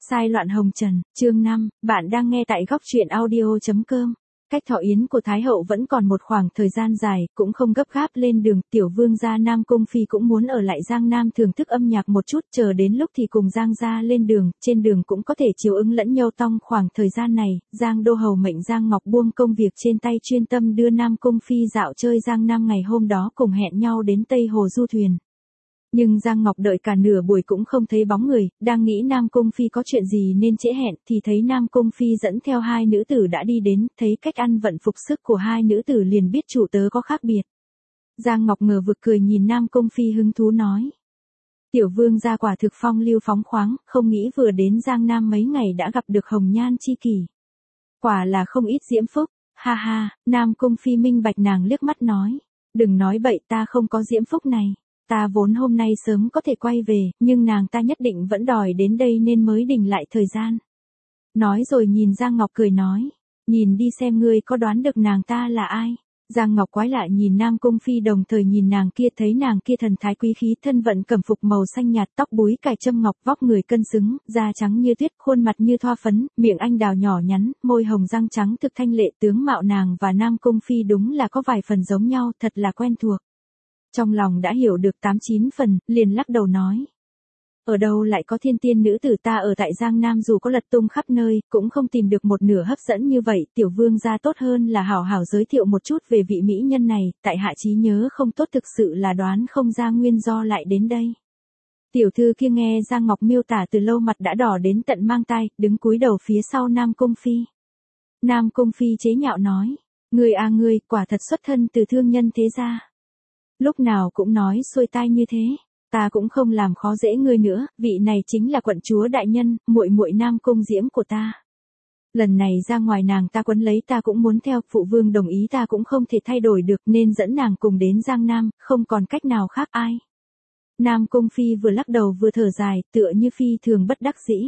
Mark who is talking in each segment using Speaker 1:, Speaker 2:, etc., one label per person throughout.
Speaker 1: Sai loạn hồng trần, chương 5, bạn đang nghe tại góc truyện audio.com. Cách thọ yến của Thái hậu vẫn còn một khoảng thời gian dài, cũng không gấp gáp lên đường, tiểu vương gia Nam Cung Phi cũng muốn ở lại Giang Nam thưởng thức âm nhạc một chút, chờ đến lúc thì cùng Giang gia lên đường, trên đường cũng có thể chiều ứng lẫn nhau. Trong khoảng thời gian này, Giang Đô Hầu mệnh Giang Ngọc buông công việc trên tay chuyên tâm đưa Nam Cung Phi dạo chơi Giang Nam. Ngày hôm đó cùng hẹn nhau đến Tây Hồ du thuyền. Nhưng Giang Ngọc đợi cả nửa buổi cũng không thấy bóng người, đang nghĩ Nam Cung Phi có chuyện gì nên trễ hẹn, thì thấy Nam Cung Phi dẫn theo hai nữ tử đã đi đến, thấy cách ăn vận phục sức của hai nữ tử liền biết chủ tớ có khác biệt. Giang Ngọc ngờ vực cười nhìn Nam Cung Phi hứng thú nói. Tiểu vương gia quả thực phong lưu phóng khoáng, không nghĩ vừa đến Giang Nam mấy ngày đã gặp được hồng nhan chi kỷ. Quả là không ít diễm phúc, ha ha. Nam Cung Phi minh bạch nàng liếc mắt nói. Đừng nói bậy, ta không có diễm phúc này. Ta vốn hôm nay sớm có thể quay về, nhưng nàng ta nhất định vẫn đòi đến đây nên mới định lại thời gian. Nói rồi nhìn Giang Ngọc cười nói, nhìn đi xem ngươi có đoán được nàng ta là ai. Giang Ngọc quái lạ nhìn Nam Cung Phi đồng thời nhìn nàng kia, thấy nàng kia thần thái quý khí, thân vận cẩm phục màu xanh nhạt, tóc búi cài châm ngọc, vóc người cân xứng, da trắng như tuyết, khuôn mặt như thoa phấn, miệng anh đào nhỏ nhắn, môi hồng răng trắng thực thanh lệ. Tướng mạo nàng và Nam Cung Phi đúng là có vài phần giống nhau, thật là quen thuộc. Trong lòng đã hiểu được 8-9 phần, liền lắc đầu nói. Ở đâu lại có thiên tiên nữ tử, ta ở tại Giang Nam dù có lật tung khắp nơi, cũng không tìm được một nửa hấp dẫn như vậy. Tiểu vương gia tốt hơn là hảo hảo giới thiệu một chút về vị mỹ nhân này, tại hạ trí nhớ không tốt, thực sự là đoán không ra nguyên do lại đến đây. Tiểu thư kia nghe Giang Ngọc miêu tả từ lâu mặt đã đỏ đến tận mang tai, đứng cúi đầu phía sau Nam Cung Phi. Nam Cung Phi chế nhạo nói, ngươi quả thật xuất thân từ thương nhân thế gia. Lúc nào cũng nói xuôi tai như thế, ta cũng không làm khó dễ ngươi nữa, vị này chính là quận chúa đại nhân, muội muội Nam Cung Diễm của ta. Lần này ra ngoài nàng ta quấn lấy ta cũng muốn theo, phụ vương đồng ý ta cũng không thể thay đổi được nên dẫn nàng cùng đến Giang Nam, không còn cách nào khác ai. Nam Cung Phi vừa lắc đầu vừa thở dài, tựa như phi thường bất đắc dĩ.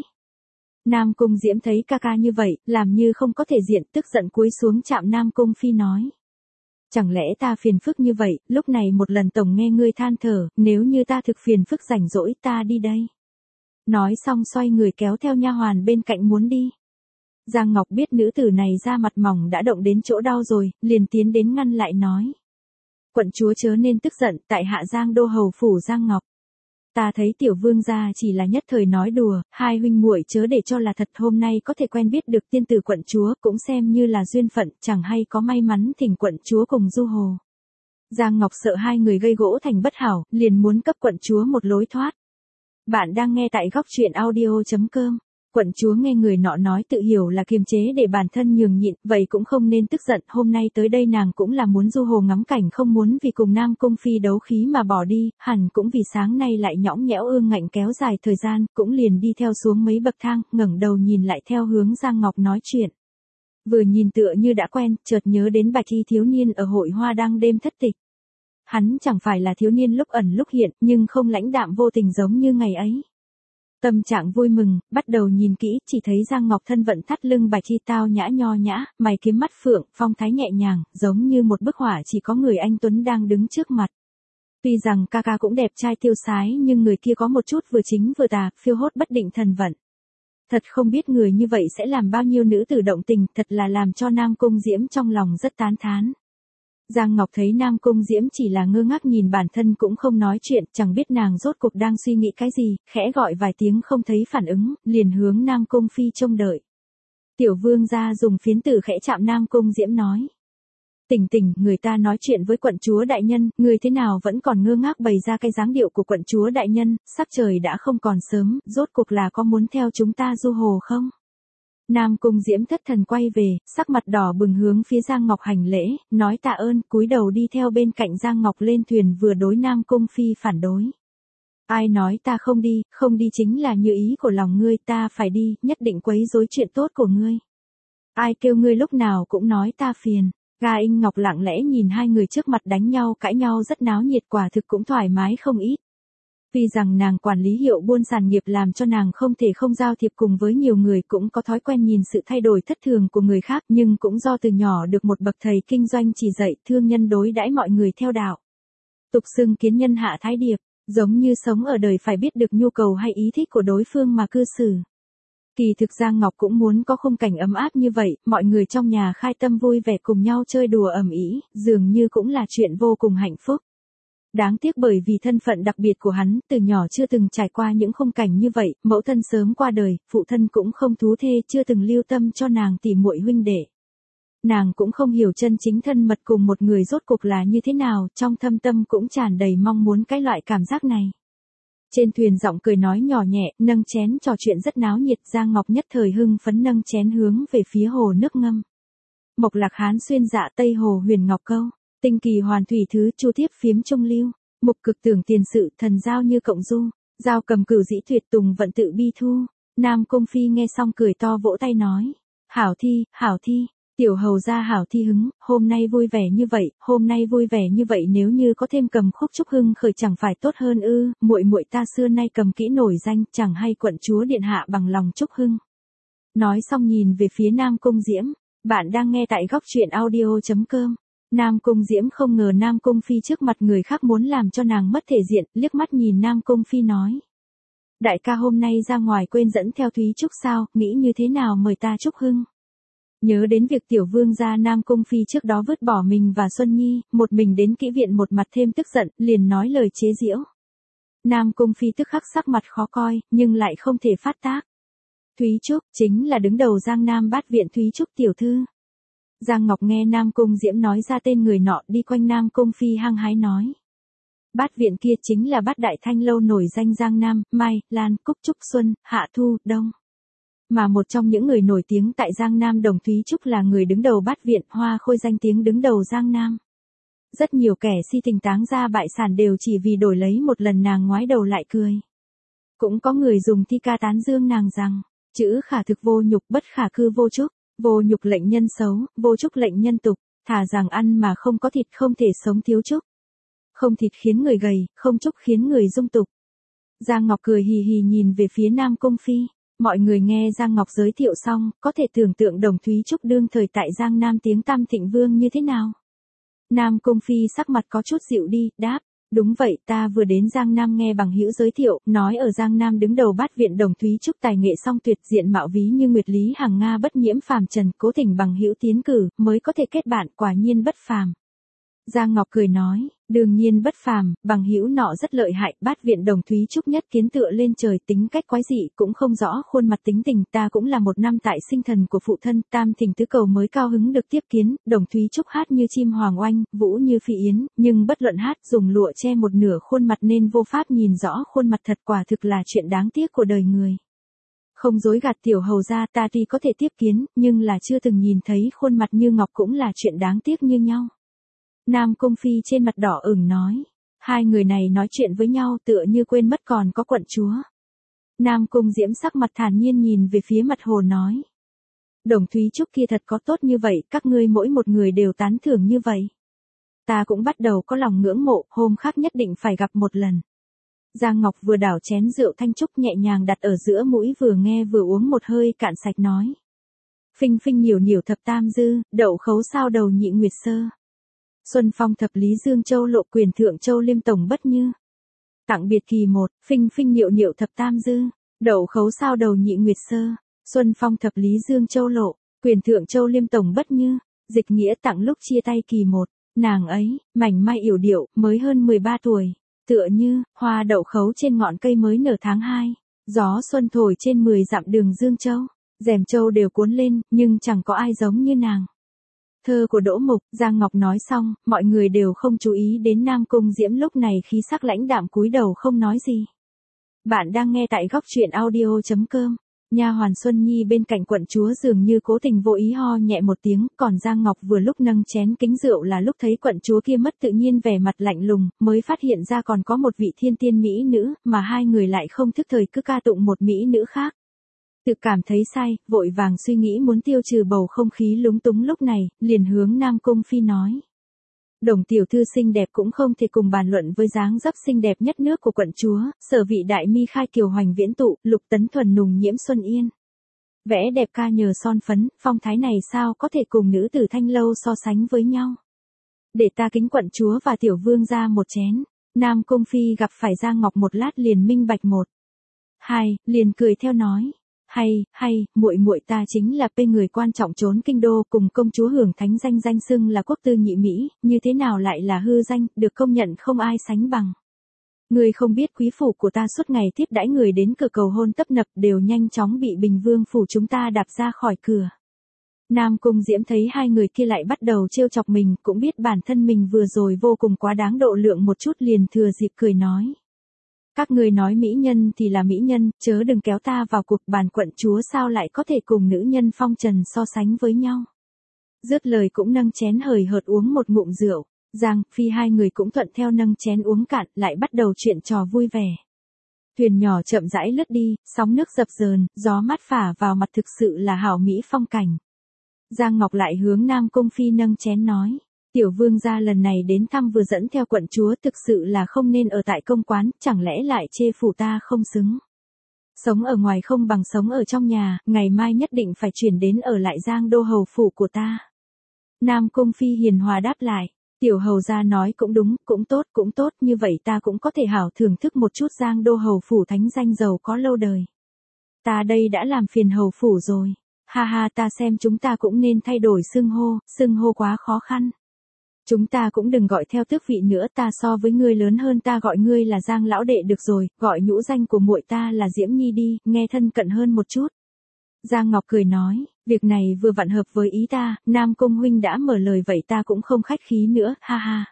Speaker 1: Nam Cung Diễm thấy ca ca như vậy, làm như không có thể diện, tức giận cúi xuống chạm Nam Cung Phi nói. Chẳng lẽ ta phiền phức như vậy, lúc này một lần tổng nghe ngươi than thở, nếu như ta thực phiền phức rảnh rỗi ta đi đây. Nói xong xoay người kéo theo nha hoàn bên cạnh muốn đi. Giang Ngọc biết nữ tử này da mặt mỏng đã động đến chỗ đau rồi, liền tiến đến ngăn lại nói. Quận chúa chớ nên tức giận, tại hạ Giang Đô Hầu phủ Giang Ngọc. Ta thấy tiểu vương gia chỉ là nhất thời nói đùa, hai huynh muội chớ để cho là thật, hôm nay có thể quen biết được tiên tử quận chúa cũng xem như là duyên phận, chẳng hay có may mắn thỉnh quận chúa cùng du hồ. Giang Ngọc sợ hai người gây gỗ thành bất hảo, liền muốn cấp quận chúa một lối thoát. Bạn đang nghe tại góc truyện audio.com. Quận chúa nghe người nọ nói tự hiểu là kiềm chế để bản thân nhường nhịn, vậy cũng không nên tức giận, hôm nay tới đây nàng cũng là muốn du hồ ngắm cảnh, không muốn vì cùng Nam Cung Phi đấu khí mà bỏ đi, hẳn cũng vì sáng nay lại nhõng nhẽo ương ngạnh kéo dài thời gian, cũng liền đi theo xuống mấy bậc thang, ngẩng đầu nhìn lại theo hướng Giang Ngọc nói chuyện. Vừa nhìn tựa như đã quen, chợt nhớ đến Bạch Y thiếu niên ở hội hoa đang đêm thất tịch. Hắn chẳng phải là thiếu niên lúc ẩn lúc hiện, nhưng không lãnh đạm vô tình giống như ngày ấy. Tâm trạng vui mừng, bắt đầu nhìn kỹ, chỉ thấy Giang Ngọc thân vận thắt lưng bạch y tao nhã nho nhã, mày kiếm mắt phượng, phong thái nhẹ nhàng, giống như một bức họa chỉ có người anh tuấn đang đứng trước mặt. Tuy rằng ca ca cũng đẹp trai tiêu sái nhưng người kia có một chút vừa chính vừa tà, phiêu hốt bất định thần vận. Thật không biết người như vậy sẽ làm bao nhiêu nữ tử động tình, thật là làm cho Nam Cung Diễm trong lòng rất tán thán. Giang Ngọc thấy Nam Cung Diễm chỉ là ngơ ngác nhìn bản thân cũng không nói chuyện, chẳng biết nàng rốt cuộc đang suy nghĩ cái gì, khẽ gọi vài tiếng không thấy phản ứng, liền hướng Nam Cung Phi trông đợi. Tiểu vương gia dùng phiến tử khẽ chạm Nam Cung Diễm nói. Tỉnh, người ta nói chuyện với quận chúa đại nhân, người thế nào vẫn còn ngơ ngác bày ra cái dáng điệu của quận chúa đại nhân, sắc trời đã không còn sớm, rốt cuộc là có muốn theo chúng ta du hồ không? Nam Cung Diễm thất thần quay về, sắc mặt đỏ bừng hướng phía Giang Ngọc hành lễ, nói tạ ơn, cúi đầu đi theo bên cạnh Giang Ngọc lên thuyền, vừa đối Nam Cung Phi phản đối. Ai nói ta không đi chính là như ý của lòng ngươi, ta phải đi, nhất định quấy rối chuyện tốt của ngươi. Ai kêu ngươi lúc nào cũng nói ta phiền. Ga In Ngọc lặng lẽ nhìn hai người trước mặt đánh nhau cãi nhau rất náo nhiệt, quả thực cũng thoải mái không ít. Tuy rằng nàng quản lý hiệu buôn sản nghiệp làm cho nàng không thể không giao thiệp cùng với nhiều người, cũng có thói quen nhìn sự thay đổi thất thường của người khác, nhưng cũng do từ nhỏ được một bậc thầy kinh doanh chỉ dạy, thương nhân đối đãi mọi người theo đạo. Tục xưng kiến nhân hạ thái điệp, giống như sống ở đời phải biết được nhu cầu hay ý thích của đối phương mà cư xử. Kỳ thực Giang Ngọc cũng muốn có khung cảnh ấm áp như vậy, mọi người trong nhà khai tâm vui vẻ cùng nhau chơi đùa ầm ĩ, dường như cũng là chuyện vô cùng hạnh phúc. Đáng tiếc bởi vì thân phận đặc biệt của hắn, từ nhỏ chưa từng trải qua những khung cảnh như vậy, mẫu thân sớm qua đời, phụ thân cũng không thú thê, chưa từng lưu tâm cho nàng tỉ muội huynh đệ. Nàng cũng không hiểu chân chính thân mật cùng một người rốt cuộc là như thế nào, trong thâm tâm cũng tràn đầy mong muốn cái loại cảm giác này. Trên thuyền giọng cười nói nhỏ nhẹ, nâng chén trò chuyện rất náo nhiệt, Giang Ngọc nhất thời hưng phấn nâng chén hướng về phía hồ nước ngâm. Mộc Lạc Hán xuyên dạ Tây Hồ Huyền Ngọc câu, tinh kỳ hoàn thủy thứ chu thiếp phiếm trung lưu, mục cực tưởng tiền sự thần giao như cộng du, giao cầm cửu dĩ tuyệt tùng vận tự bi thu. Nam Cung Phi nghe xong cười to vỗ tay nói, hảo thi, tiểu hầu gia hảo thi hứng, hôm nay vui vẻ như vậy nếu như có thêm cầm khúc chúc hưng khởi chẳng phải tốt hơn ư, muội muội ta xưa nay cầm kỹ nổi danh, chẳng hay quận chúa điện hạ bằng lòng chúc hưng. Nói xong nhìn về phía Nam Cung Diễm, bạn đang nghe tại góc truyện audio.com. Nam Cung Diễm không ngờ Nam Cung Phi trước mặt người khác muốn làm cho nàng mất thể diện, liếc mắt nhìn Nam Cung Phi nói. Đại ca hôm nay ra ngoài quên dẫn theo Thúy Trúc sao, nghĩ như thế nào mời ta chúc hưng. Nhớ đến việc tiểu vương gia Nam Cung Phi trước đó vứt bỏ mình và Xuân Nhi, một mình đến kỹ viện một mặt thêm tức giận, liền nói lời chế giễu. Nam Cung Phi tức khắc sắc mặt khó coi, nhưng lại không thể phát tác. Thúy Trúc, chính là đứng đầu Giang Nam Bát viện Thúy Trúc tiểu thư. Giang Ngọc nghe Nam Cung Diễm nói ra tên người nọ, đi quanh Nam Cung Phi hăng hái nói. Bát viện kia chính là bát đại thanh lâu nổi danh Giang Nam, Mai, Lan, Cúc Trúc Xuân, Hạ Thu, Đông. Mà một trong những người nổi tiếng tại Giang Nam Đồng Thúy Trúc là người đứng đầu Bát viện, Hoa Khôi danh tiếng đứng đầu Giang Nam. Rất nhiều kẻ si tình táng ra bại sản đều chỉ vì đổi lấy một lần nàng ngoái đầu lại cười. Cũng có người dùng thi ca tán dương nàng rằng, chữ khả thực vô nhục bất khả cư vô trúc, vô nhục lệnh nhân xấu, vô trúc lệnh nhân tục, thà rằng ăn mà không có thịt không thể sống thiếu trúc. Không thịt khiến người gầy, không trúc khiến người dung tục. Giang Ngọc cười hì hì nhìn về phía Nam Cung Phi. Mọi người nghe Giang Ngọc giới thiệu xong, có thể tưởng tượng Đồng Thúy Trúc đương thời tại Giang Nam tiếng tăm thịnh vương như thế nào. Nam Cung Phi sắc mặt có chút dịu đi, đáp, đúng vậy, ta vừa đến Giang Nam nghe bằng hữu giới thiệu, nói ở Giang Nam đứng đầu Bát viện Đồng Thúy Trúc tài nghệ song tuyệt, diện mạo ví như Nguyệt Lý Hằng Nga bất nhiễm phàm trần, cố tình bằng hữu tiến cử, mới có thể kết bạn, quả nhiên bất phàm. Giang Ngọc cười nói, đương nhiên bất phàm, bằng hữu nọ rất lợi hại, Bát viện Đồng Thúy Trúc nhất kiến tựa lên trời, tính cách quái dị, cũng không rõ khuôn mặt tính tình, ta cũng là một năm tại sinh thần của phụ thân, tam thỉnh tứ cầu mới cao hứng được tiếp kiến, Đồng Thúy Trúc hát như chim hoàng oanh, vũ như phi yến, nhưng bất luận hát dùng lụa che một nửa khuôn mặt nên vô pháp nhìn rõ khuôn mặt thật, quả thực là chuyện đáng tiếc của đời người. Không dối gạt tiểu hầu gia, ta tuy có thể tiếp kiến, nhưng là chưa từng nhìn thấy khuôn mặt như ngọc cũng là chuyện đáng tiếc như nhau. Nam Cung Phi trên mặt đỏ ửng nói. Hai người này nói chuyện với nhau tựa như quên mất còn có quận chúa. Nam Cung Diễm sắc mặt thản nhiên nhìn về phía mặt hồ nói. Đồng Thúy Trúc kia thật có tốt như vậy, các ngươi mỗi một người đều tán thưởng như vậy. Ta cũng bắt đầu có lòng ngưỡng mộ, hôm khác nhất định phải gặp một lần. Giang Ngọc vừa đảo chén rượu thanh trúc nhẹ nhàng đặt ở giữa mũi, vừa nghe vừa uống một hơi cạn sạch nói. Phinh phinh nhiểu nhiểu thập tam dư, đậu khấu sao đầu nhị nguyệt sơ. Xuân phong thập lý dương châu lộ quyền thượng châu liêm tổng bất như. Tặng biệt kỳ 1, phinh phinh nhiệu nhiệu thập tam dư, đậu khấu sao đầu nhị nguyệt sơ. Xuân phong thập lý dương châu lộ, quyền thượng châu liêm tổng bất như. Dịch nghĩa tặng lúc chia tay kỳ 1, nàng ấy, mảnh mai yểu điệu, mới hơn 13 tuổi. Tựa như, hoa đậu khấu trên ngọn cây mới nở tháng 2. Gió xuân thổi trên 10 dặm đường Dương Châu. Rèm châu đều cuốn lên, nhưng chẳng có ai giống như nàng. Thơ của Đỗ Mục. Giang Ngọc nói xong, mọi người đều không chú ý đến Nam Cung Diễm lúc này khí sắc lãnh đạm cúi đầu không nói gì. Bạn đang nghe tại góc truyện audio.com. Nha hoàn Xuân Nhi bên cạnh quận chúa dường như cố tình vô ý ho nhẹ một tiếng, còn Giang Ngọc vừa lúc nâng chén kính rượu là lúc thấy quận chúa kia mất tự nhiên vẻ mặt lạnh lùng, mới phát hiện ra còn có một vị thiên tiên mỹ nữ, mà hai người lại không thức thời cứ ca tụng một mỹ nữ khác. Tự cảm thấy sai, vội vàng suy nghĩ muốn tiêu trừ bầu không khí lúng túng lúc này, liền hướng Nam Cung Phi nói. Đồng tiểu thư xinh đẹp cũng không thể cùng bàn luận với dáng dấp xinh đẹp nhất nước của quận chúa, sở vị đại mi khai kiều hoành viễn tụ, lục tấn thuần nùng nhiễm xuân yên. Vẽ đẹp ca nhờ son phấn, phong thái này sao có thể cùng nữ tử thanh lâu so sánh với nhau. Để ta kính quận chúa và tiểu vương ra một chén. Nam Cung Phi gặp phải Giang Ngọc một lát liền minh bạch 1, 2, liền cười theo nói. hay, muội muội ta chính là người quan trọng trốn kinh đô, cùng công chúa hưởng thánh danh, danh xưng là quốc tư nhị Mỹ, như thế nào lại là hư danh, được công nhận không ai sánh bằng. Ngươi không biết quý phủ của ta suốt ngày tiếp đãi người đến cửa cầu hôn tấp nập, đều nhanh chóng bị Bình Vương phủ chúng ta đạp ra khỏi cửa. Nam Cung Diễm thấy hai người kia lại bắt đầu trêu chọc mình, cũng biết bản thân mình vừa rồi vô cùng quá đáng độ lượng một chút, liền thừa dịp cười nói. Các ngươi nói mỹ nhân thì là mỹ nhân, chớ đừng kéo ta vào cuộc, bản quận chúa sao lại có thể cùng nữ nhân phong trần so sánh với nhau. Dứt lời cũng nâng chén hời hợt uống một ngụm rượu. Giang, Phi hai người cũng thuận theo nâng chén uống cạn, lại bắt đầu chuyện trò vui vẻ. Thuyền nhỏ chậm rãi lướt đi, sóng nước dập dờn, gió mát phả vào mặt, thực sự là hảo mỹ phong cảnh. Giang Ngọc lại hướng Nam Cung Phi nâng chén nói, tiểu vương gia lần này đến thăm vừa dẫn theo quận chúa, thực sự là không nên ở tại công quán, chẳng lẽ lại chê phủ ta không xứng. Sống ở ngoài không bằng sống ở trong nhà, ngày mai nhất định phải chuyển đến ở lại Giang đô hầu phủ của ta. Nam Cung Phi hiền hòa đáp lại, tiểu hầu gia nói cũng đúng, cũng tốt, như vậy ta cũng có thể hảo thưởng thức một chút Giang đô hầu phủ thánh danh giàu có lâu đời. Ta đây đã làm phiền hầu phủ rồi. Ha ha, ta xem chúng ta cũng nên thay đổi xưng hô quá khó khăn. Chúng ta cũng đừng gọi theo tước vị nữa, ta so với ngươi lớn hơn, ta gọi ngươi là Giang lão đệ được rồi, gọi nhũ danh của muội ta là Diễm Nhi đi, nghe thân cận hơn một chút. Giang Ngọc cười nói, việc này vừa vặn hợp với ý ta, Nam Cung huynh đã mở lời vậy ta cũng không khách khí nữa, ha ha.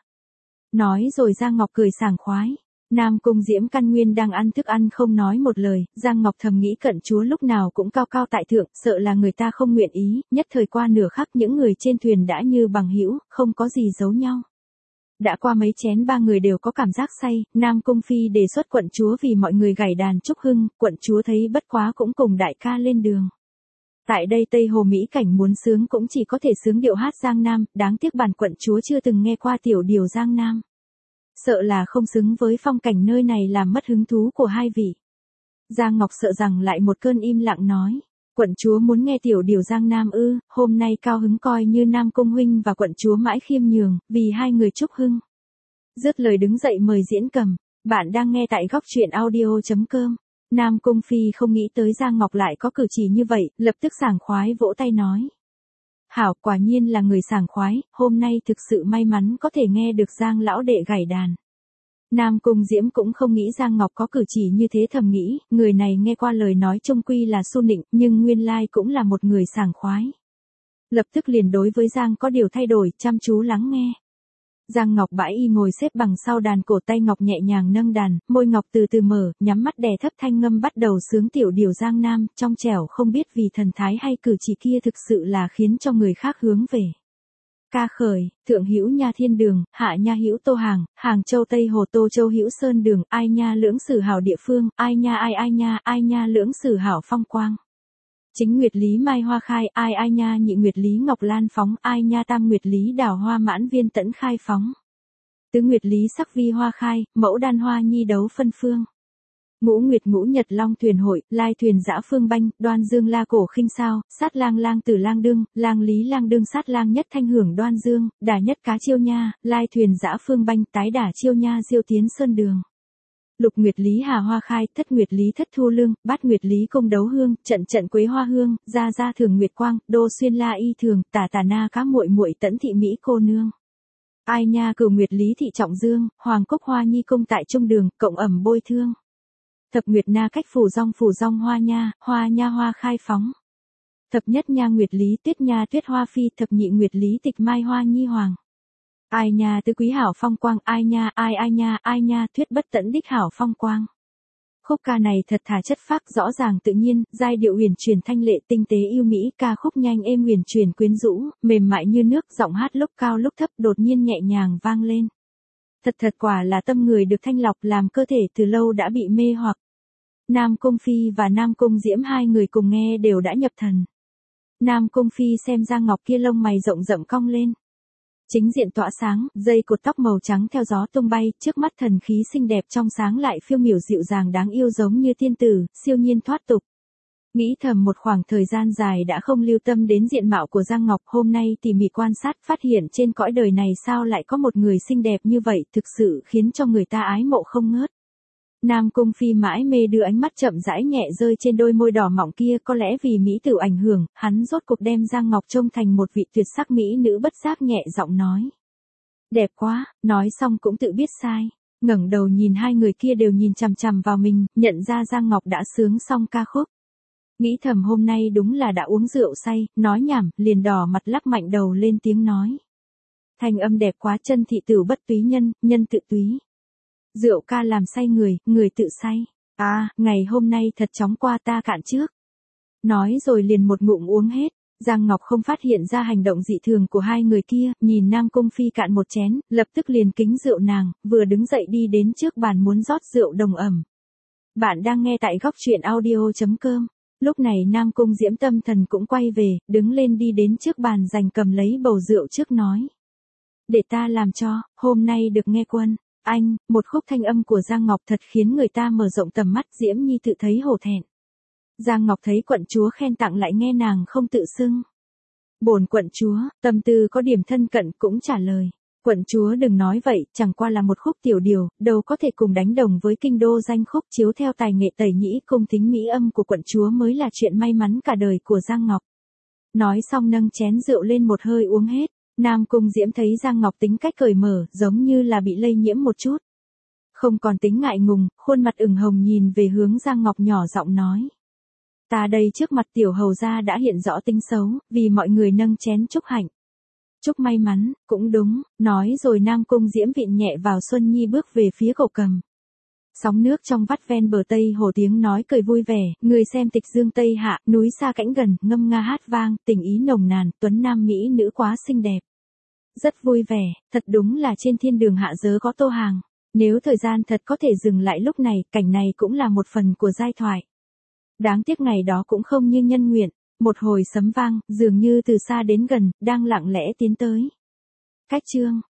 Speaker 1: Nói rồi Giang Ngọc cười sảng khoái. Nam Cung Diễm căn nguyên đang ăn thức ăn không nói một lời, Giang Ngọc thầm nghĩ cận chúa lúc nào cũng cao cao tại thượng, sợ là người ta không nguyện ý, nhất thời qua nửa khắc những người trên thuyền đã như bằng hữu, không có gì giấu nhau. Đã qua mấy chén ba người đều có cảm giác say, Nam Cung Phi đề xuất quận chúa vì mọi người gảy đàn chúc hưng, quận chúa thấy bất quá cũng cùng đại ca lên đường. Tại đây Tây Hồ Mỹ cảnh muốn sướng cũng chỉ có thể sướng điệu hát Giang Nam, đáng tiếc bản quận chúa chưa từng nghe qua tiểu điều Giang Nam. Sợ là không xứng với phong cảnh nơi này, làm mất hứng thú của hai vị. Giang Ngọc sợ rằng lại một cơn im lặng nói, quận chúa muốn nghe tiểu điều Giang Nam ư, hôm nay cao hứng coi như Nam Cung huynh và quận chúa mãi khiêm nhường, vì hai người chúc hưng. Dứt lời đứng dậy mời diễn cầm, bạn đang nghe tại góc truyện audio.com. Nam Cung Phi không nghĩ tới Giang Ngọc lại có cử chỉ như vậy, lập tức sảng khoái vỗ tay nói. Hảo, quả nhiên là người sảng khoái, hôm nay thực sự may mắn có thể nghe được Giang lão đệ gảy đàn. Nam Cung Diễm cũng không nghĩ Giang Ngọc có cử chỉ như thế, thầm nghĩ, người này nghe qua lời nói trung quy là su nịnh, nhưng nguyên lai cũng là một người sảng khoái. Lập tức liền đối với Giang có điều thay đổi, chăm chú lắng nghe. Giang Ngọc bãi y ngồi xếp bằng sau đàn cổ, tay Ngọc nhẹ nhàng nâng đàn, môi Ngọc từ từ mở, nhắm mắt đè thấp thanh ngâm bắt đầu sướng tiểu điều Giang Nam, trong trẻo không biết vì thần thái hay cử chỉ kia thực sự là khiến cho người khác hướng về. Ca khởi, thượng hữu nha Thiên Đường, hạ nha hữu Tô Hàng, Hàng Châu Tây Hồ Tô Châu hữu Sơn Đường, ai nha lưỡng sử hảo địa phương, ai nha lưỡng sử hảo phong quang. Chính nguyệt lý mai hoa khai, ai nha nhị nguyệt lý ngọc lan phóng, ai nha tam nguyệt lý đào hoa mãn viên tẫn khai phóng. Tứ nguyệt lý sắc vi hoa khai, mẫu đan hoa nhi đấu phân phương. Ngũ nguyệt ngũ nhật long thuyền hội, lai thuyền dã phương banh, đoan dương la cổ khinh sao, sát lang lang tử lang đương, lang lý lang đương sát lang nhất thanh hưởng đoan dương, đà nhất cá chiêu nha, lai thuyền dã phương banh, tái đả chiêu nha diêu tiến sơn đường. Lục nguyệt lý hà hoa khai, thất nguyệt lý thất thu lương, bát nguyệt lý công đấu hương, trận trận quế hoa hương, gia gia thường nguyệt quang, đô xuyên la y thường, tả tả na cá muội muội tẫn thị mỹ cô nương. Ai nha cửu nguyệt lý thị trọng dương, hoàng cốc hoa nhi công tại trung đường, cộng ẩm bôi thương. Thập nguyệt na cách phủ rong hoa nha hoa khai phóng. Thập nhất nha nguyệt lý tuyết nha tuyết hoa phi, thập nhị nguyệt lý tịch mai hoa nhi hoàng. Ai nha tứ quý hảo phong quang, ai nha thuyết bất tẫn đích hảo phong quang. Khúc ca này thật thà chất phác, rõ ràng tự nhiên, giai điệu huyền chuyển thanh lệ tinh tế yêu mỹ, ca khúc nhanh êm huyền chuyển quyến rũ, mềm mại như nước, giọng hát lúc cao lúc thấp đột nhiên nhẹ nhàng vang lên. Thật quả là tâm người được thanh lọc, làm cơ thể từ lâu đã bị mê hoặc. Nam Cung Phi và Nam Cung Diễm hai người cùng nghe đều đã nhập thần. Nam Cung Phi xem Giang Ngọc kia lông mày rộng rậm cong lên. Chính diện tỏa sáng, dây cột tóc màu trắng theo gió tung bay, trước mắt thần khí xinh đẹp trong sáng lại phiêu miểu dịu dàng đáng yêu giống như tiên tử, siêu nhiên thoát tục. Nghĩ thầm một khoảng thời gian dài đã không lưu tâm đến diện mạo của Giang Ngọc, hôm nay tỉ mỉ quan sát phát hiện trên cõi đời này sao lại có một người xinh đẹp như vậy, thực sự khiến cho người ta ái mộ không ngớt. Nam Cung Phi mãi mê đưa ánh mắt chậm rãi nhẹ rơi trên đôi môi đỏ mọng kia, có lẽ vì mỹ tử ảnh hưởng, hắn rốt cuộc đem Giang Ngọc trông thành một vị tuyệt sắc mỹ nữ, bất giác nhẹ giọng nói. Đẹp quá, nói xong cũng tự biết sai. Ngẩng đầu nhìn hai người kia đều nhìn chằm chằm vào mình, nhận ra Giang Ngọc đã sướng xong ca khúc. Nghĩ thầm hôm nay đúng là đã uống rượu say, nói nhảm, liền đỏ mặt lắc mạnh đầu lên tiếng nói. Thanh âm đẹp quá, chân thị tửu bất túy nhân, nhân tự túy. Rượu ca làm say người, người tự say. À, ngày hôm nay thật chóng qua, ta cạn trước. Nói rồi liền một ngụm uống hết. Giang Ngọc không phát hiện ra hành động dị thường của hai người kia, nhìn Nam Cung Phi cạn một chén, lập tức liền kính rượu nàng, vừa đứng dậy đi đến trước bàn muốn rót rượu đồng ẩm. Bạn đang nghe tại góc truyện audio.com. Lúc này Nam Cung Diễm tâm thần cũng quay về, đứng lên đi đến trước bàn giành cầm lấy bầu rượu trước nói. Để ta làm cho, hôm nay được nghe quân. Anh, một khúc thanh âm của Giang Ngọc thật khiến người ta mở rộng tầm mắt, Diễm Nhi tự thấy hổ thẹn. Giang Ngọc thấy quận chúa khen tặng lại nghe nàng không tự xưng. Bổn quận chúa, tâm tư có điểm thân cận cũng trả lời. Quận chúa đừng nói vậy, chẳng qua là một khúc tiểu điều, đâu có thể cùng đánh đồng với kinh đô danh khúc, chiếu theo tài nghệ Tẩy Nhĩ cung tính mỹ âm của quận chúa mới là chuyện may mắn cả đời của Giang Ngọc. Nói xong nâng chén rượu lên một hơi uống hết. Nam Cung Diễm thấy Giang Ngọc tính cách cởi mở, giống như là bị lây nhiễm một chút. Không còn tính ngại ngùng, khuôn mặt ửng hồng nhìn về hướng Giang Ngọc nhỏ giọng nói. Ta đây trước mặt tiểu hầu gia đã hiện rõ tính xấu, vì mọi người nâng chén chúc hạnh. Chúc may mắn, cũng đúng, nói rồi Nam Cung Diễm vịn nhẹ vào Xuân Nhi bước về phía Cầu Cầm. Sóng nước trong vắt ven bờ Tây Hồ tiếng nói cười vui vẻ, người xem tịch dương Tây Hạ, núi xa cánh gần, ngâm nga hát vang, tình ý nồng nàn, tuấn nam mỹ nữ quá xinh đẹp. Rất vui vẻ, thật đúng là trên thiên đường hạ giới có tô hàng. Nếu thời gian thật có thể dừng lại lúc này, cảnh này cũng là một phần của giai thoại. Đáng tiếc ngày đó cũng không như nhân nguyện, một hồi sấm vang, dường như từ xa đến gần, đang lặng lẽ tiến tới. Cách chương.